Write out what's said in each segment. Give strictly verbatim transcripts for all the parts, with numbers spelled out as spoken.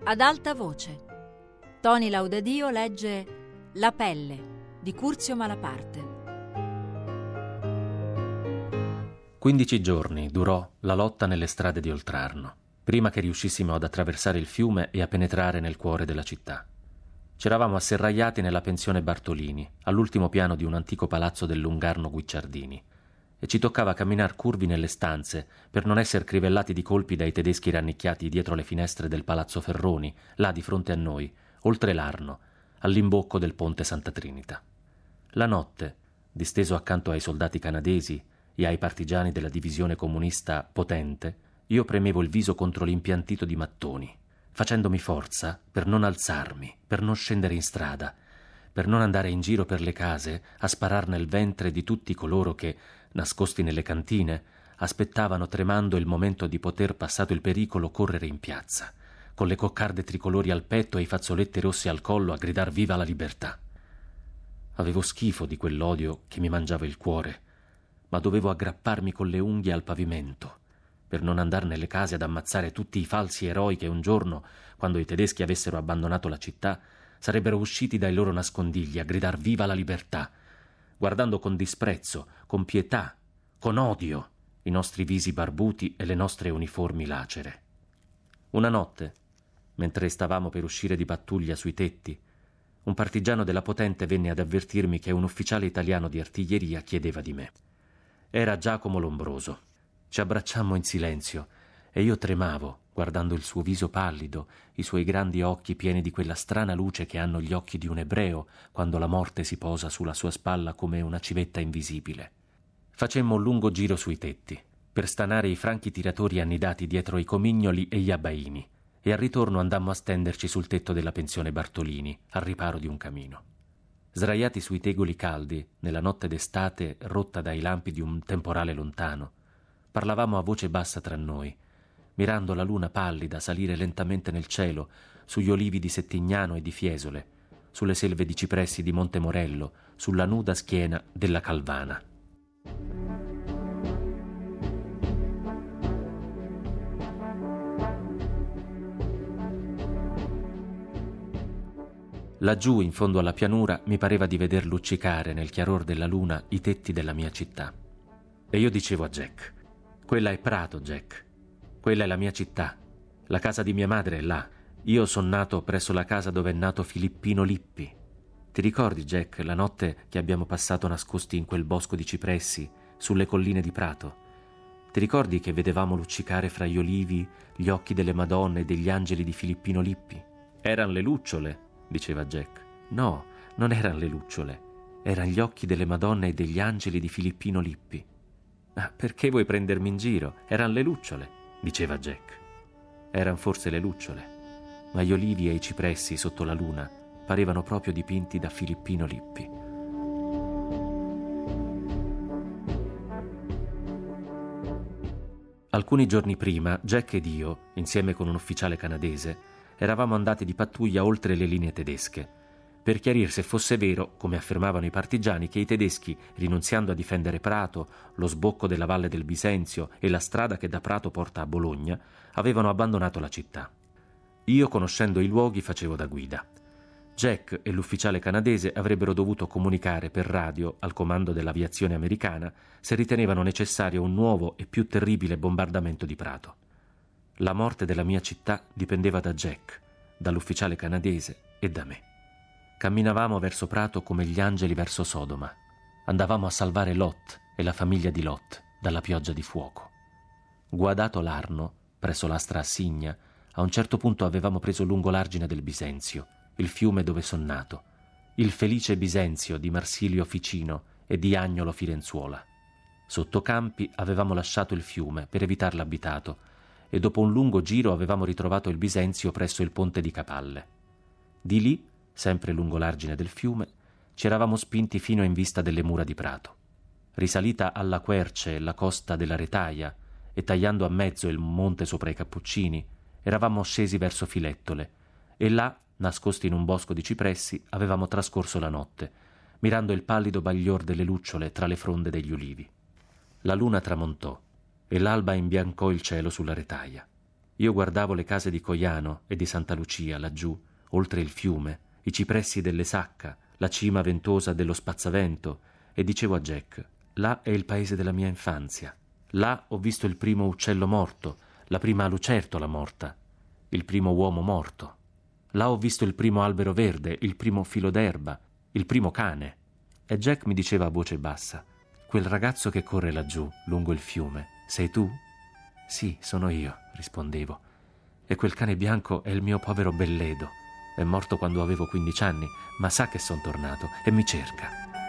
Ad alta voce. Toni Laudadio legge La pelle di Curzio Malaparte. Quindici giorni durò la lotta nelle strade di Oltrarno, prima che riuscissimo ad attraversare il fiume e a penetrare nel cuore della città. C'eravamo asserragliati nella pensione Bartolini, all'ultimo piano di un antico palazzo del Lungarno Guicciardini, e ci toccava camminar curvi nelle stanze per non essere crivellati di colpi dai tedeschi rannicchiati dietro le finestre del palazzo Ferroni, là di fronte a noi, oltre l'Arno, all'imbocco del ponte Santa Trinita. La notte, disteso accanto ai soldati canadesi e ai partigiani della divisione comunista Potente, io premevo il viso contro l'impiantito di mattoni, facendomi forza per non alzarmi, per non scendere in strada, per non andare in giro per le case a sparar nel ventre di tutti coloro che, nascosti nelle cantine, aspettavano tremando il momento di poter, passato il pericolo, correre in piazza, con le coccarde tricolori al petto e i fazzoletti rossi al collo a gridar viva la libertà. Avevo schifo di quell'odio che mi mangiava il cuore, ma dovevo aggrapparmi con le unghie al pavimento per non andar nelle case ad ammazzare tutti i falsi eroi che un giorno, quando i tedeschi avessero abbandonato la città, sarebbero usciti dai loro nascondigli a gridar viva la libertà, guardando con disprezzo, con pietà, con odio i nostri visi barbuti e le nostre uniformi lacere. Una notte, mentre stavamo per uscire di pattuglia sui tetti, un partigiano della Potente venne ad avvertirmi che un ufficiale italiano di artiglieria chiedeva di me. Era Giacomo Lombroso. Ci abbracciammo in silenzio e io tremavo guardando il suo viso pallido, i suoi grandi occhi pieni di quella strana luce che hanno gli occhi di un ebreo quando la morte si posa sulla sua spalla come una civetta invisibile. Facemmo un lungo giro sui tetti per stanare i franchi tiratori annidati dietro i comignoli e gli abbaini, e al ritorno andammo a stenderci sul tetto della pensione Bartolini, al riparo di un camino. Sdraiati sui tegoli caldi, nella notte d'estate rotta dai lampi di un temporale lontano, parlavamo a voce bassa tra noi, mirando la luna pallida salire lentamente nel cielo, sugli olivi di Settignano e di Fiesole, sulle selve di cipressi di Monte Morello, sulla nuda schiena della Calvana. Laggiù, in fondo alla pianura, mi pareva di veder luccicare nel chiaror della luna i tetti della mia città. E io dicevo a Jack: quella è Prato, Jack. Quella è la mia città. La casa di mia madre è là. Io son nato presso la casa dove è nato Filippino Lippi. Ti ricordi, Jack, la notte che abbiamo passato nascosti in quel bosco di cipressi, sulle colline di Prato? Ti ricordi che vedevamo luccicare fra gli olivi gli occhi delle Madonne e degli angeli di Filippino Lippi? Eran le lucciole, diceva Jack. No, non eran le lucciole. Eran gli occhi delle Madonne e degli angeli di Filippino Lippi. Ah, perché vuoi prendermi in giro? Eran le lucciole, diceva Jack. Eran forse le lucciole, ma gli olivi e i cipressi sotto la luna parevano proprio dipinti da Filippino Lippi. Alcuni giorni prima, Jack ed io, insieme con un ufficiale canadese, eravamo andati di pattuglia oltre le linee tedesche, per chiarire se fosse vero, come affermavano i partigiani, che i tedeschi, rinunziando a difendere Prato, lo sbocco della Valle del Bisenzio e la strada che da Prato porta a Bologna, avevano abbandonato la città. Io, conoscendo i luoghi, facevo da guida. Jack e l'ufficiale canadese avrebbero dovuto comunicare per radio al comando dell'aviazione americana se ritenevano necessario un nuovo e più terribile bombardamento di Prato. La morte della mia città dipendeva da Jack, dall'ufficiale canadese e da me. Camminavamo verso Prato come gli angeli verso Sodoma. Andavamo a salvare Lot e la famiglia di Lot dalla pioggia di fuoco. Guadato l'Arno, presso l'Astra Assigna, a un certo punto avevamo preso lungo l'argine del Bisenzio, il fiume dove son nato, il felice Bisenzio di Marsilio Ficino e di Agnolo Firenzuola. Sotto Campi avevamo lasciato il fiume per evitar l'abitato e dopo un lungo giro avevamo ritrovato il Bisenzio presso il ponte di Capalle. Di lì, sempre lungo l'argine del fiume, ci eravamo spinti fino in vista delle mura di Prato. Risalita alla Querce la costa della Retaia e tagliando a mezzo il monte sopra i Cappuccini, eravamo scesi verso Filettole e là, nascosti in un bosco di cipressi, avevamo trascorso la notte, mirando il pallido baglior delle lucciole tra le fronde degli ulivi. La luna tramontò e l'alba imbiancò il cielo sulla Retaia. Io guardavo le case di Coiano e di Santa Lucia, laggiù, oltre il fiume, i cipressi delle Sacca, la cima ventosa dello Spazzavento, e dicevo a Jack: là è il paese della mia infanzia. Là ho visto il primo uccello morto, la prima lucertola morta, il primo uomo morto. Là ho visto il primo albero verde, il primo filo d'erba, il primo cane. E Jack mi diceva a voce bassa: quel ragazzo che corre laggiù, lungo il fiume, sei tu? Sì, sono io, rispondevo. E quel cane bianco è il mio povero Belledo. È morto quando avevo quindici anni, ma sa che son tornato e mi cerca.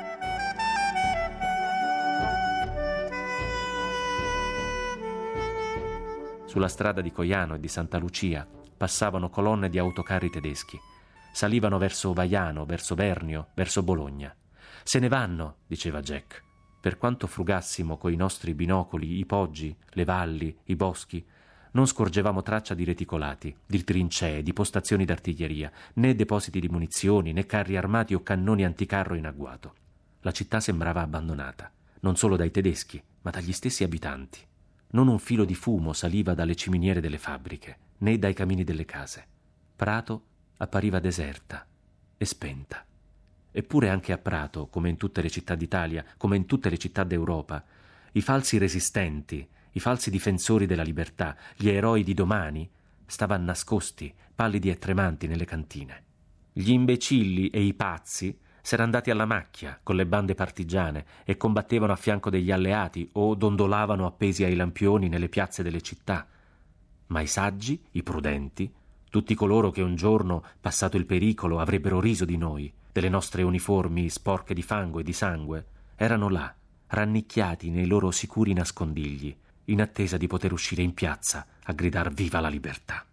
Sulla strada di Coiano e di Santa Lucia passavano colonne di autocarri tedeschi. Salivano verso Vaiano, verso Vernio, verso Bologna. Se ne vanno, diceva Jack. Per quanto frugassimo coi nostri binocoli i poggi, le valli, i boschi, non scorgevamo traccia di reticolati, di trincee, di postazioni d'artiglieria, né depositi di munizioni, né carri armati o cannoni anticarro in agguato. La città sembrava abbandonata, non solo dai tedeschi, ma dagli stessi abitanti. Non un filo di fumo saliva dalle ciminiere delle fabbriche, né dai camini delle case. Prato appariva deserta e spenta. Eppure anche a Prato, come in tutte le città d'Italia, come in tutte le città d'Europa, i falsi resistenti, i falsi difensori della libertà, gli eroi di domani, stavano nascosti, pallidi e tremanti nelle cantine. Gli imbecilli e i pazzi s'erano andati alla macchia con le bande partigiane e combattevano a fianco degli alleati o dondolavano appesi ai lampioni nelle piazze delle città. Ma i saggi, i prudenti, tutti coloro che un giorno, passato il pericolo, avrebbero riso di noi, delle nostre uniformi sporche di fango e di sangue, erano là, rannicchiati nei loro sicuri nascondigli, in attesa di poter uscire in piazza a gridar viva la libertà.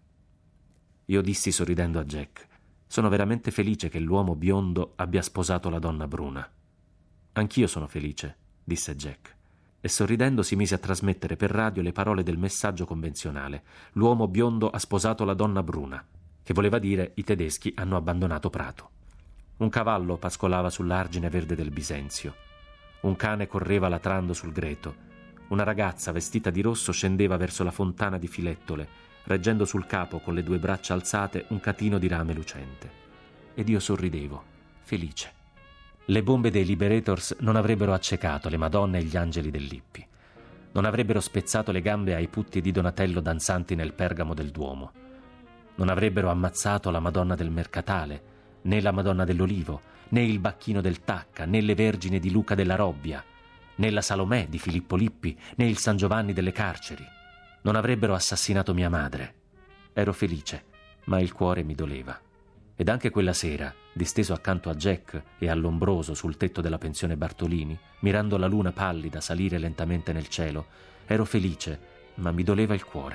Io dissi sorridendo a Jack: sono veramente felice che l'uomo biondo abbia sposato la donna bruna. Anch'io sono felice, disse Jack, e sorridendo si mise a trasmettere per radio le parole del messaggio convenzionale: l'uomo biondo ha sposato la donna bruna, che voleva dire i tedeschi hanno abbandonato Prato. Un cavallo pascolava sull'argine verde del Bisenzio. Un cane correva latrando sul greto. Una ragazza vestita di rosso scendeva verso la fontana di Filettole, reggendo sul capo con le due braccia alzate un catino di rame lucente. Ed io sorridevo, felice. Le bombe dei Liberators non avrebbero accecato le Madonne e gli angeli del Lippi. Non avrebbero spezzato le gambe ai putti di Donatello danzanti nel Pergamo del Duomo. Non avrebbero ammazzato la Madonna del Mercatale, né la Madonna dell'Olivo, né il Bacchino del Tacca, né le Vergini di Luca della Robbia, né la Salomè di Filippo Lippi, né il San Giovanni delle Carceri. Non avrebbero assassinato mia madre. Ero felice, ma il cuore mi doleva. Ed anche quella sera, disteso accanto a Jack e all'ombroso sul tetto della pensione Bartolini, mirando la luna pallida salire lentamente nel cielo, ero felice, ma mi doleva il cuore.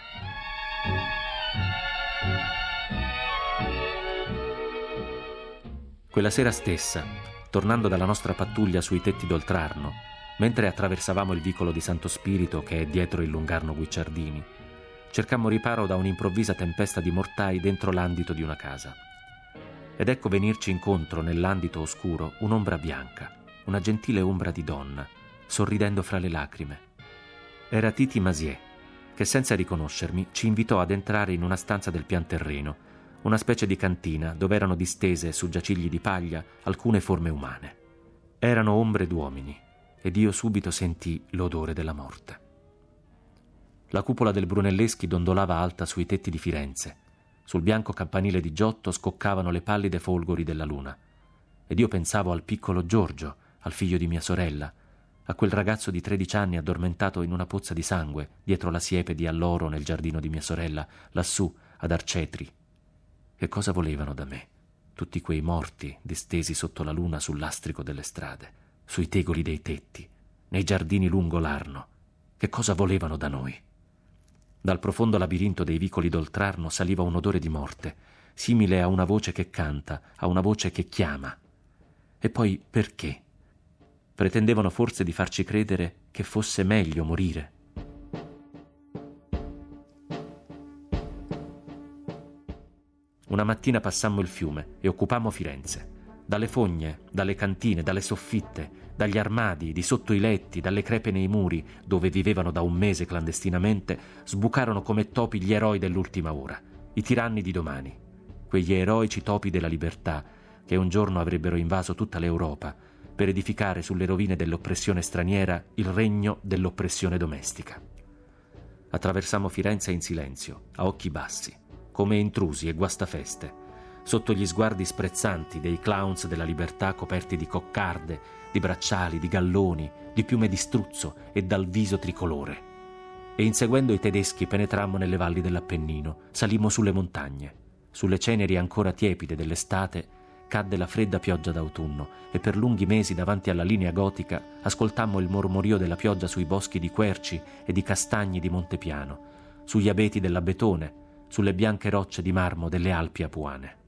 Quella sera stessa, tornando dalla nostra pattuglia sui tetti d'Oltrarno, mentre attraversavamo il vicolo di Santo Spirito che è dietro il lungarno Guicciardini, cercammo riparo da un'improvvisa tempesta di mortai dentro l'andito di una casa. Ed ecco venirci incontro nell'andito oscuro un'ombra bianca, una gentile ombra di donna, sorridendo fra le lacrime. Era Titi Masier, che senza riconoscermi ci invitò ad entrare in una stanza del pian terreno, una specie di cantina dove erano distese su giacigli di paglia alcune forme umane. Erano ombre d'uomini, ed io subito sentii l'odore della morte. La cupola del Brunelleschi dondolava alta sui tetti di Firenze. Sul bianco campanile di Giotto scoccavano le pallide folgori della luna. Ed io pensavo al piccolo Giorgio, al figlio di mia sorella, a quel ragazzo di tredici anni addormentato in una pozza di sangue, dietro la siepe di alloro nel giardino di mia sorella, lassù, ad Arcetri. Che cosa volevano da me? Tutti quei morti distesi sotto la luna sul lastrico delle strade, sui tegoli dei tetti, nei giardini lungo l'Arno. Che cosa volevano da noi? Dal profondo labirinto dei vicoli d'Oltrarno saliva un odore di morte, simile a una voce che canta, a una voce che chiama. E poi perché? Pretendevano forse di farci credere che fosse meglio morire. Una mattina passammo il fiume e occupammo Firenze. Dalle fogne, dalle cantine, dalle soffitte, dagli armadi, di sotto i letti, dalle crepe nei muri, dove vivevano da un mese clandestinamente, sbucarono come topi gli eroi dell'ultima ora, i tiranni di domani, quegli eroici topi della libertà che un giorno avrebbero invaso tutta l'Europa per edificare sulle rovine dell'oppressione straniera il regno dell'oppressione domestica. Attraversammo Firenze in silenzio, a occhi bassi, come intrusi e guastafeste, sotto gli sguardi sprezzanti dei clowns della libertà coperti di coccarde, di bracciali, di galloni, di piume di struzzo e dal viso tricolore. E inseguendo i tedeschi penetrammo nelle valli dell'Appennino, salimmo sulle montagne. Sulle ceneri ancora tiepide dell'estate cadde la fredda pioggia d'autunno e per lunghi mesi davanti alla linea gotica ascoltammo il mormorio della pioggia sui boschi di querci e di castagni di Montepiano, sugli abeti dell'Abetone, sulle bianche rocce di marmo delle Alpi apuane.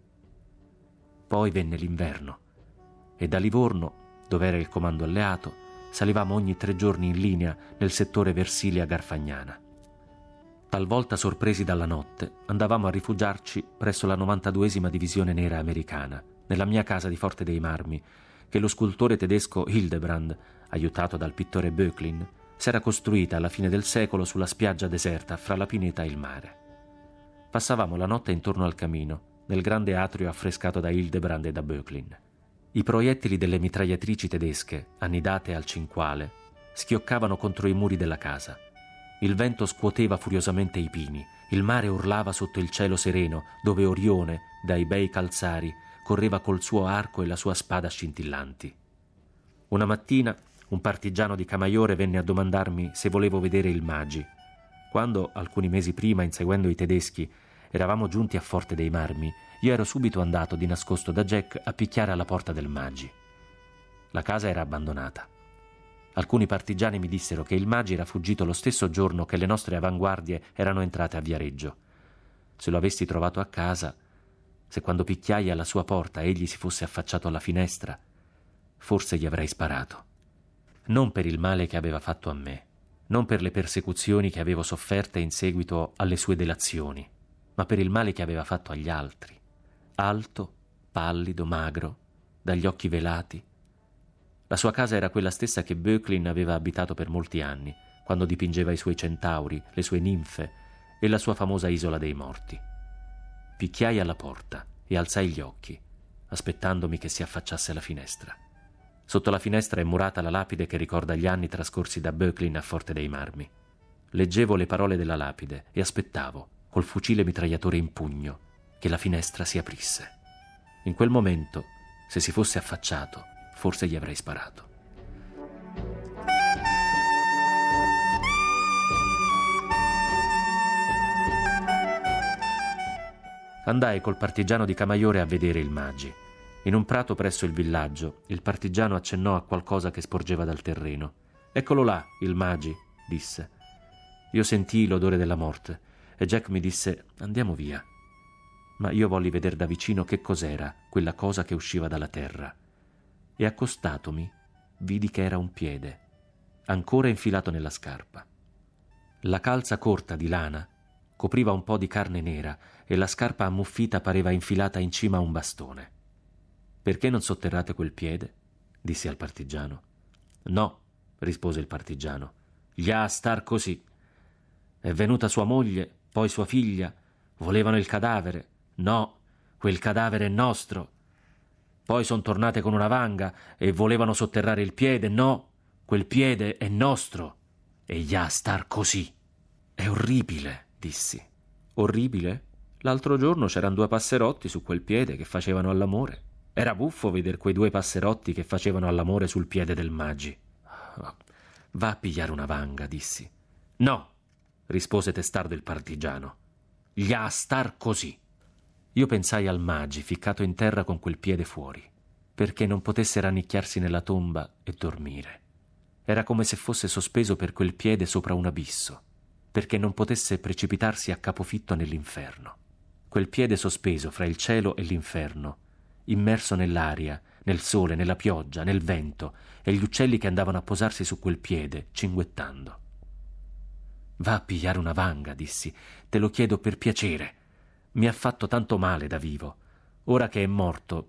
Poi venne l'inverno e da Livorno, dove era il comando alleato, salivamo ogni tre giorni in linea nel settore Versilia-Garfagnana. Talvolta, sorpresi dalla notte, andavamo a rifugiarci presso la novantaduesima divisione nera americana, nella mia casa di Forte dei Marmi, che lo scultore tedesco Hildebrand, aiutato dal pittore Böcklin, s'era costruita alla fine del secolo sulla spiaggia deserta fra la pineta e il mare. Passavamo la notte intorno al camino, nel grande atrio affrescato da Hildebrand e da Böcklin. I proiettili delle mitragliatrici tedesche, annidate al cinquale, schioccavano contro i muri della casa. Il vento scuoteva furiosamente i pini, il mare urlava sotto il cielo sereno, dove Orione, dai bei calzari, correva col suo arco e la sua spada scintillanti. Una mattina un partigiano di Camaiore venne a domandarmi se volevo vedere il Maggi. Quando, alcuni mesi prima, inseguendo i tedeschi, eravamo giunti a Forte dei Marmi, io ero subito andato di nascosto da Jack a picchiare alla porta del Maggi. La casa era abbandonata. Alcuni partigiani mi dissero che il Maggi era fuggito lo stesso giorno che le nostre avanguardie erano entrate a Viareggio. Se lo avessi trovato a casa, se quando picchiai alla sua porta egli si fosse affacciato alla finestra, forse gli avrei sparato. Non per il male che aveva fatto a me, non per le persecuzioni che avevo sofferte in seguito alle sue delazioni, ma per il male che aveva fatto agli altri. Alto, pallido, magro, dagli occhi velati. La sua casa era quella stessa che Böcklin aveva abitato per molti anni, quando dipingeva i suoi centauri, le sue ninfe e la sua famosa Isola dei Morti. Picchiai alla porta e alzai gli occhi, aspettandomi che si affacciasse alla finestra. Sotto la finestra è murata la lapide che ricorda gli anni trascorsi da Böcklin a Forte dei Marmi. Leggevo le parole della lapide e aspettavo, col fucile mitragliatore in pugno, che la finestra si aprisse. In quel momento, se si fosse affacciato, forse gli avrei sparato. Andai col partigiano di Camaiore a vedere il Maggi. In un prato presso il villaggio, il partigiano accennò a qualcosa che sporgeva dal terreno. «Eccolo là, il Maggi», disse. Io sentii l'odore della morte e Jack mi disse «Andiamo via». Ma io volli vedere da vicino che cos'era quella cosa che usciva dalla terra. E accostatomi, vidi che era un piede, ancora infilato nella scarpa. La calza corta di lana copriva un po' di carne nera e la scarpa ammuffita pareva infilata in cima a un bastone. «Perché non sotterrate quel piede?» dissi al partigiano. «No», rispose il partigiano, «gli ha a star così. È venuta sua moglie, poi sua figlia, volevano il cadavere. No, quel cadavere è nostro. Poi son tornate con una vanga e volevano sotterrare il piede. No, quel piede è nostro. E gli ha a star così». «È orribile», dissi. «Orribile? L'altro giorno c'eran due passerotti su quel piede che facevano all'amore. Era buffo veder quei due passerotti che facevano all'amore sul piede del Maggi». «Va a pigliare una vanga», dissi. «No», rispose testardo il partigiano, «gli ha a star così». Io pensai al Maggi ficcato in terra con quel piede fuori, perché non potesse rannicchiarsi nella tomba e dormire. Era come se fosse sospeso per quel piede sopra un abisso, perché non potesse precipitarsi a capofitto nell'inferno. Quel piede sospeso fra il cielo e l'inferno, immerso nell'aria, nel sole, nella pioggia, nel vento, e gli uccelli che andavano a posarsi su quel piede, cinguettando. «Va a pigliare una vanga», dissi, «te lo chiedo per piacere. Mi ha fatto tanto male da vivo. Ora che è morto,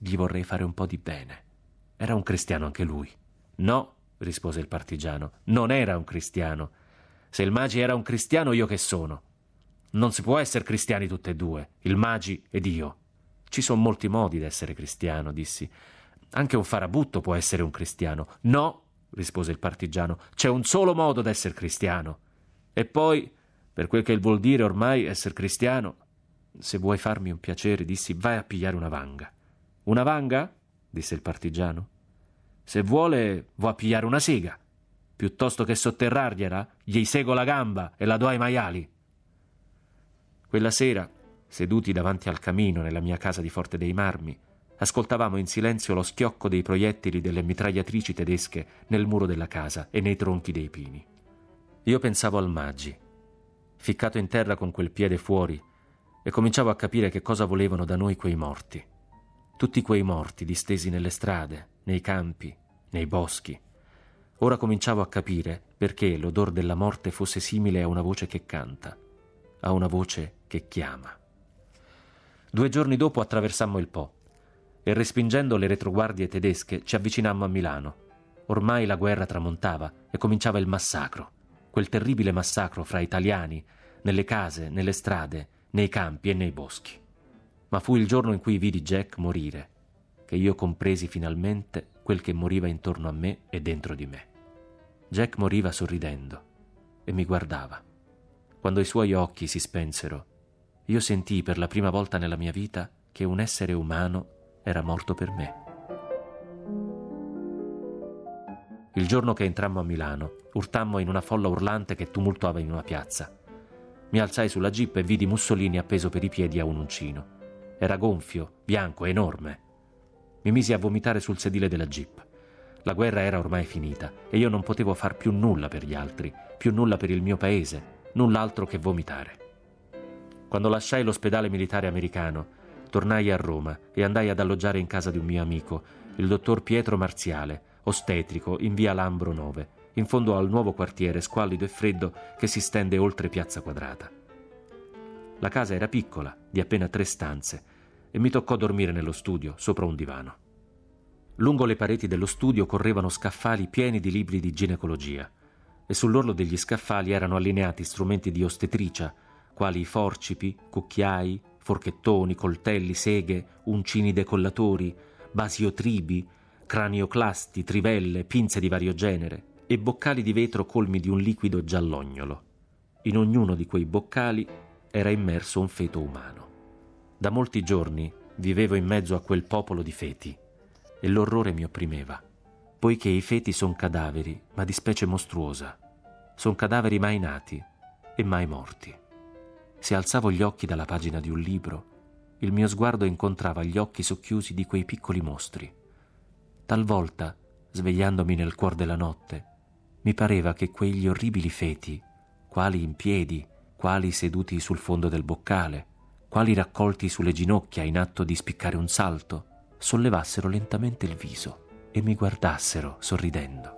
gli vorrei fare un po' di bene. Era un cristiano anche lui. No, rispose il partigiano, non era un cristiano. Se il Magi era un cristiano, io che sono? Non si può essere cristiani tutte e due, il Magi ed io. Ci sono molti modi d'essere cristiano, dissi. Anche un farabutto può essere un cristiano. No, rispose il partigiano, c'è un solo modo d'essere cristiano. E poi, per quel che vuol dire ormai essere cristiano, se vuoi farmi un piacere, dissi, vai a pigliare una vanga. Una vanga? Disse il partigiano. Se vuole, vo a pigliare una sega. Piuttosto che sotterrargliela, gli sego la gamba e la do ai maiali. Quella sera, seduti davanti al camino nella mia casa di Forte dei Marmi, ascoltavamo in silenzio lo schiocco dei proiettili delle mitragliatrici tedesche nel muro della casa e nei tronchi dei pini. Io pensavo al Magi, ficcato in terra con quel piede fuori, e cominciavo a capire che cosa volevano da noi quei morti. Tutti quei morti distesi nelle strade, nei campi, nei boschi. Ora cominciavo a capire perché l'odor della morte fosse simile a una voce che canta, a una voce che chiama. Due giorni dopo attraversammo il Po e, respingendo le retroguardie tedesche, ci avvicinammo a Milano. Ormai la guerra tramontava e cominciava il massacro, quel terribile massacro fra italiani, nelle case, nelle strade, nei campi e nei boschi. Ma fu il giorno in cui vidi Jack morire che io compresi finalmente quel che moriva intorno a me e dentro di me. Jack moriva sorridendo e mi guardava. Quando i suoi occhi si spensero, io sentii per la prima volta nella mia vita che un essere umano era morto per me. Il giorno che entrammo a Milano, urtammo in una folla urlante che tumultuava in una piazza. Mi alzai sulla jeep e vidi Mussolini appeso per i piedi a un uncino. Era gonfio, bianco, enorme. Mi misi a vomitare sul sedile della jeep. La guerra era ormai finita e io non potevo far più nulla per gli altri, più nulla per il mio paese, null'altro che vomitare. Quando lasciai l'ospedale militare americano, tornai a Roma e andai ad alloggiare in casa di un mio amico, il dottor Pietro Marziale, ostetrico, in via Lambro nove, in fondo al nuovo quartiere squallido e freddo che si stende oltre Piazza Quadrata. La casa era piccola, di appena tre stanze, e mi toccò dormire nello studio, sopra un divano. Lungo le pareti dello studio correvano scaffali pieni di libri di ginecologia, e sull'orlo degli scaffali erano allineati strumenti di ostetricia, quali forcipi, cucchiai, forchettoni, coltelli, seghe, uncini decollatori, basiotribi, cranioclasti, trivelle, pinze di vario genere e boccali di vetro colmi di un liquido giallognolo. In ognuno di quei boccali era immerso un feto umano. Da molti giorni vivevo in mezzo a quel popolo di feti e l'orrore mi opprimeva, poiché i feti son cadaveri, ma di specie mostruosa. Son cadaveri mai nati e mai morti. Se alzavo gli occhi dalla pagina di un libro, il mio sguardo incontrava gli occhi socchiusi di quei piccoli mostri. Talvolta, svegliandomi nel cuor della notte, mi pareva che quegli orribili feti, quali in piedi, quali seduti sul fondo del boccale, quali raccolti sulle ginocchia in atto di spiccare un salto, sollevassero lentamente il viso e mi guardassero sorridendo.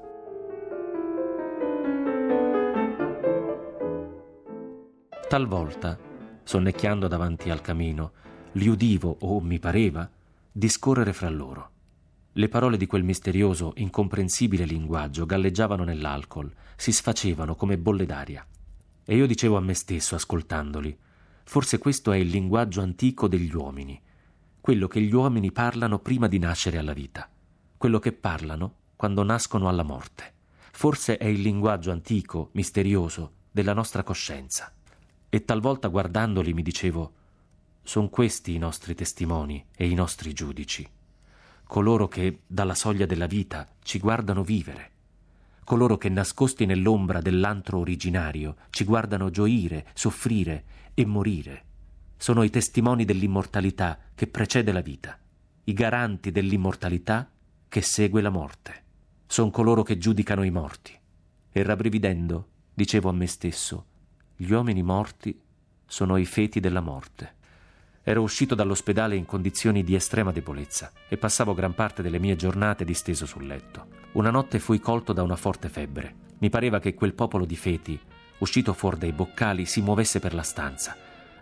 Talvolta, sonnecchiando davanti al camino, li udivo, o mi pareva, discorrere fra loro. Le parole di quel misterioso, incomprensibile linguaggio galleggiavano nell'alcol, si sfacevano come bolle d'aria. E io dicevo a me stesso, ascoltandoli, forse questo è il linguaggio antico degli uomini, quello che gli uomini parlano prima di nascere alla vita, quello che parlano quando nascono alla morte. Forse è il linguaggio antico, misterioso, della nostra coscienza. E talvolta guardandoli mi dicevo, son questi i nostri testimoni e i nostri giudici, coloro che dalla soglia della vita ci guardano vivere, coloro che nascosti nell'ombra dell'antro originario ci guardano gioire, soffrire e morire. Sono i testimoni dell'immortalità che precede la vita, i garanti dell'immortalità che segue la morte. Son coloro che giudicano i morti. E rabbrividendo, dicevo a me stesso, gli uomini morti sono i feti della morte. Ero uscito dall'ospedale in condizioni di estrema debolezza e passavo gran parte delle mie giornate disteso sul letto. Una notte fui colto da una forte febbre. Mi pareva che quel popolo di feti, uscito fuori dai boccali, si muovesse per la stanza.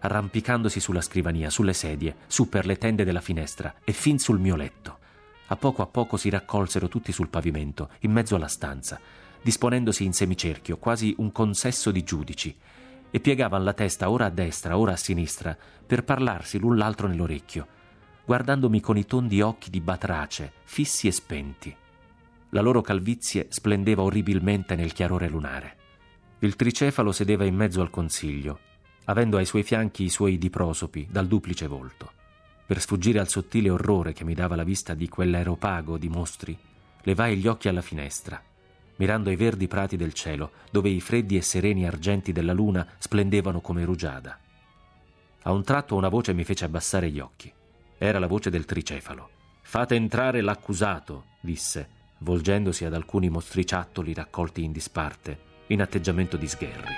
arrampicandosi sulla scrivania, sulle sedie, su per le tende della finestra e fin sul mio letto. A poco a poco si raccolsero tutti sul pavimento, in mezzo alla stanza, disponendosi in semicerchio, quasi un consesso di giudici, e piegavan la testa ora a destra, ora a sinistra, per parlarsi l'un l'altro nell'orecchio, guardandomi con i tondi occhi di batrace, fissi e spenti. La loro calvizie splendeva orribilmente nel chiarore lunare. Il tricefalo sedeva in mezzo al consiglio, avendo ai suoi fianchi i suoi diprosopi dal duplice volto. Per sfuggire al sottile orrore che mi dava la vista di quell'aeropago di mostri, levai gli occhi alla finestra, mirando i verdi prati del cielo, dove i freddi e sereni argenti della luna splendevano come rugiada. A un tratto una voce mi fece abbassare gli occhi. Era la voce del tricefalo. «Fate entrare l'accusato», disse, volgendosi ad alcuni mostriciattoli raccolti in disparte, in atteggiamento di sgherri.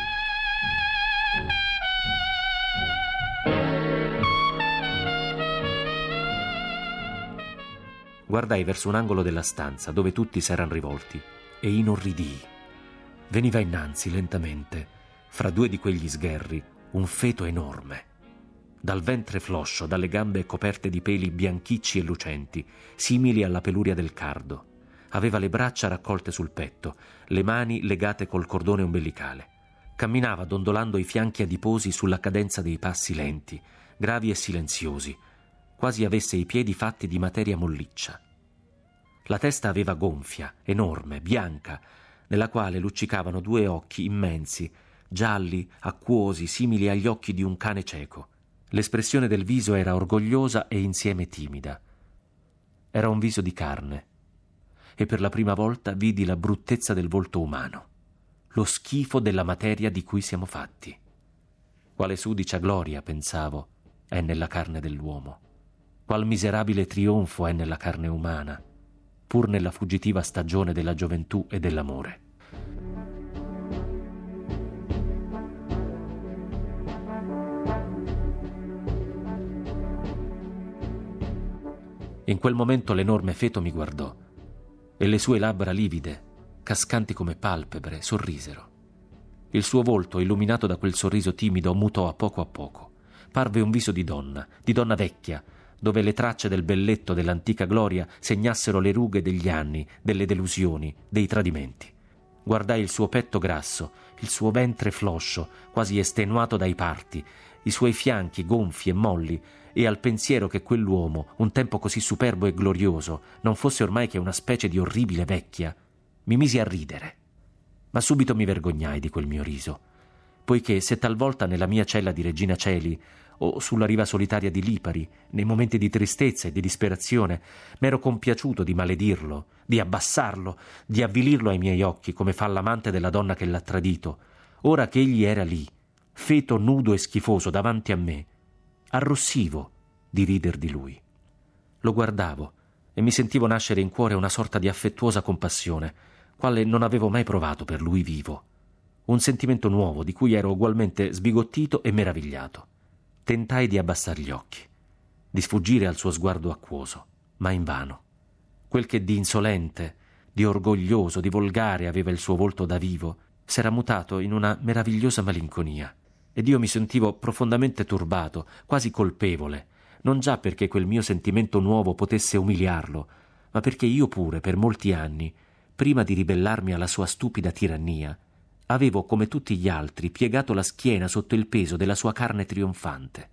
Guardai verso un angolo della stanza dove tutti s'eran rivolti e inorridii. Veniva innanzi lentamente, fra due di quegli sgherri, un feto enorme. Dal ventre floscio, dalle gambe coperte di peli bianchicci e lucenti, simili alla peluria del cardo. Aveva le braccia raccolte sul petto, le mani legate col cordone ombelicale. Camminava dondolando i fianchi adiposi sulla cadenza dei passi lenti, gravi e silenziosi, quasi avesse i piedi fatti di materia molliccia. La testa aveva gonfia, enorme, bianca, nella quale luccicavano due occhi immensi, gialli, acquosi, simili agli occhi di un cane cieco. L'espressione del viso era orgogliosa e insieme timida. Era un viso di carne, e per la prima volta vidi la bruttezza del volto umano, lo schifo della materia di cui siamo fatti. Quale sudicia gloria, pensavo, è nella carne dell'uomo. Qual miserabile trionfo è nella carne umana, pur nella fuggitiva stagione della gioventù e dell'amore. In quel momento l'enorme feto mi guardò e le sue labbra livide, cascanti come palpebre, sorrisero. Il suo volto, illuminato da quel sorriso timido, mutò a poco a poco. Parve un viso di donna, di donna vecchia, dove le tracce del belletto dell'antica gloria segnassero le rughe degli anni, delle delusioni, dei tradimenti. Guardai il suo petto grasso, il suo ventre floscio, quasi estenuato dai parti, i suoi fianchi gonfi e molli, e al pensiero che quell'uomo, un tempo così superbo e glorioso, non fosse ormai che una specie di orribile vecchia, mi misi a ridere. Ma subito mi vergognai di quel mio riso, poiché se talvolta nella mia cella di Regina Coeli o sulla riva solitaria di Lipari, nei momenti di tristezza e di disperazione, m'ero compiaciuto di maledirlo, di abbassarlo, di avvilirlo ai miei occhi, come fa l'amante della donna che l'ha tradito, ora che egli era lì, feto nudo e schifoso davanti a me, arrossivo di rider di lui. Lo guardavo e mi sentivo nascere in cuore una sorta di affettuosa compassione, quale non avevo mai provato per lui vivo. Un sentimento nuovo di cui ero ugualmente sbigottito e meravigliato. Tentai di abbassar gli occhi, di sfuggire al suo sguardo acquoso, ma invano. Quel che di insolente, di orgoglioso, di volgare aveva il suo volto da vivo, s'era mutato in una meravigliosa malinconia, ed io mi sentivo profondamente turbato, quasi colpevole, non già perché quel mio sentimento nuovo potesse umiliarlo, ma perché io pure, per molti anni, prima di ribellarmi alla sua stupida tirannia, avevo, come tutti gli altri, piegato la schiena sotto il peso della sua carne trionfante.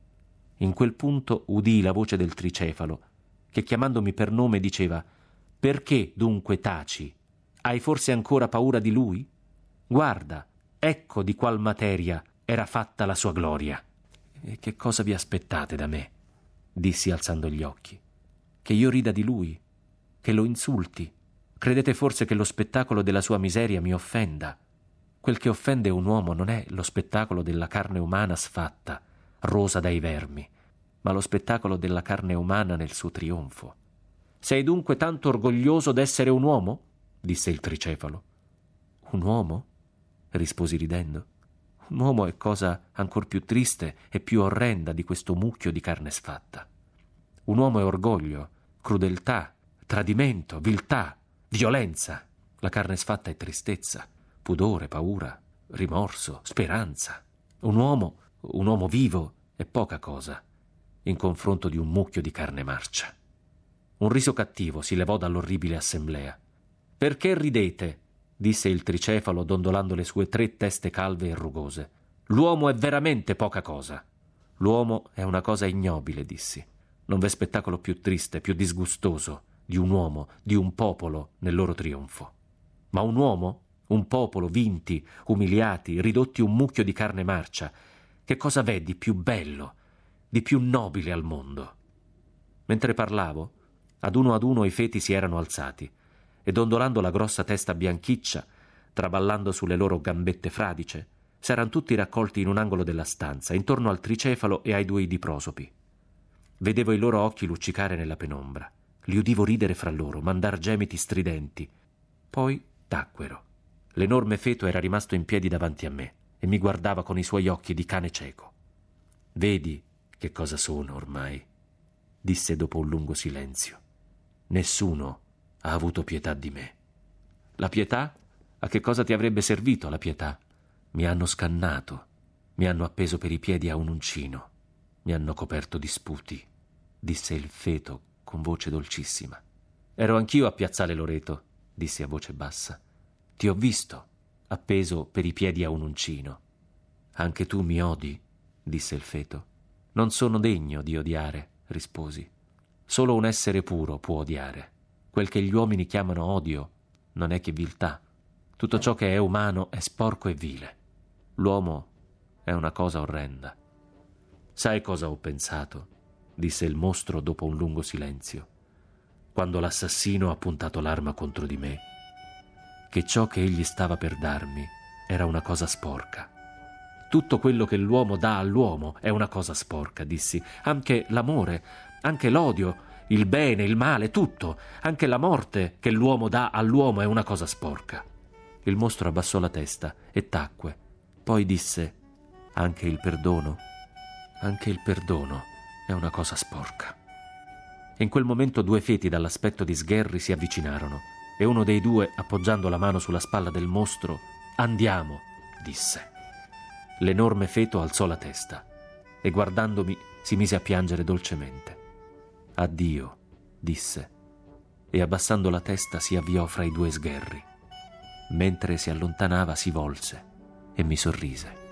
In quel punto udii la voce del tricefalo, che chiamandomi per nome diceva: «Perché dunque taci? Hai forse ancora paura di lui? Guarda, ecco di qual materia era fatta la sua gloria». «E che cosa vi aspettate da me?» dissi alzando gli occhi. «Che io rida di lui? Che lo insulti? Credete forse che lo spettacolo della sua miseria mi offenda? Quel che offende un uomo non è lo spettacolo della carne umana sfatta, rosa dai vermi, ma lo spettacolo della carne umana nel suo trionfo. Sei dunque tanto orgoglioso d'essere un uomo?» disse il tricefalo. «Un uomo?» risposi ridendo. «Un uomo è cosa ancor più triste e più orrenda di questo mucchio di carne sfatta. Un uomo è orgoglio, crudeltà, tradimento, viltà, violenza. La carne sfatta è tristezza, pudore, paura, rimorso, speranza. Un uomo, un uomo vivo è poca cosa in confronto di un mucchio di carne marcia. Un riso cattivo si levò dall'orribile assemblea. «Perché ridete?» disse il tricefalo dondolando le sue tre teste calve e rugose. «L'uomo è veramente poca cosa». «L'uomo è una cosa ignobile», dissi. «Non v'è spettacolo più triste, più disgustoso di un uomo, di un popolo nel loro trionfo». «Ma un uomo? Un popolo, vinti, umiliati, ridotti un mucchio di carne marcia. Che cosa v'è di più bello, di più nobile al mondo?» Mentre parlavo, ad uno ad uno i feti si erano alzati e, dondolando la grossa testa bianchiccia, traballando sulle loro gambette fradice, s'eran tutti raccolti in un angolo della stanza, intorno al tricefalo e ai due idiprosopi. Vedevo i loro occhi luccicare nella penombra, li udivo ridere fra loro, mandar gemiti stridenti. Poi tacquero. L'enorme feto era rimasto in piedi davanti a me e mi guardava con i suoi occhi di cane cieco. «Vedi che cosa sono ormai?» disse dopo un lungo silenzio. «Nessuno ha avuto pietà di me». «La pietà? A che cosa ti avrebbe servito la pietà?» «Mi hanno scannato, mi hanno appeso per i piedi a un uncino, mi hanno coperto di sputi», disse il feto con voce dolcissima. «Ero anch'io a Piazzale Loreto», dissi a voce bassa. «Ti ho visto, appeso per i piedi a un uncino». «Anche tu mi odi?» disse il feto. «Non sono degno di odiare», risposi. «Solo un essere puro può odiare. Quel che gli uomini chiamano odio non è che viltà. Tutto ciò che è umano è sporco e vile. L'uomo è una cosa orrenda». «Sai cosa ho pensato?» disse il mostro dopo un lungo silenzio. «Quando l'assassino ha puntato l'arma contro di me, che ciò che egli stava per darmi era una cosa sporca. Tutto quello che l'uomo dà all'uomo è una cosa sporca», dissi. «Anche l'amore, anche l'odio, il bene, il male, tutto, anche la morte che l'uomo dà all'uomo è una cosa sporca». Il mostro abbassò la testa e tacque. Poi disse: «Anche il perdono? Anche il perdono è una cosa sporca». E in quel momento due feti dall'aspetto di sgherri si avvicinarono e uno dei due, appoggiando la mano sulla spalla del mostro: «Andiamo», disse. L'enorme feto alzò la testa e, guardandomi, si mise a piangere dolcemente. «Addio», disse, e abbassando la testa si avviò fra i due sgherri. Mentre si allontanava si volse e mi sorrise.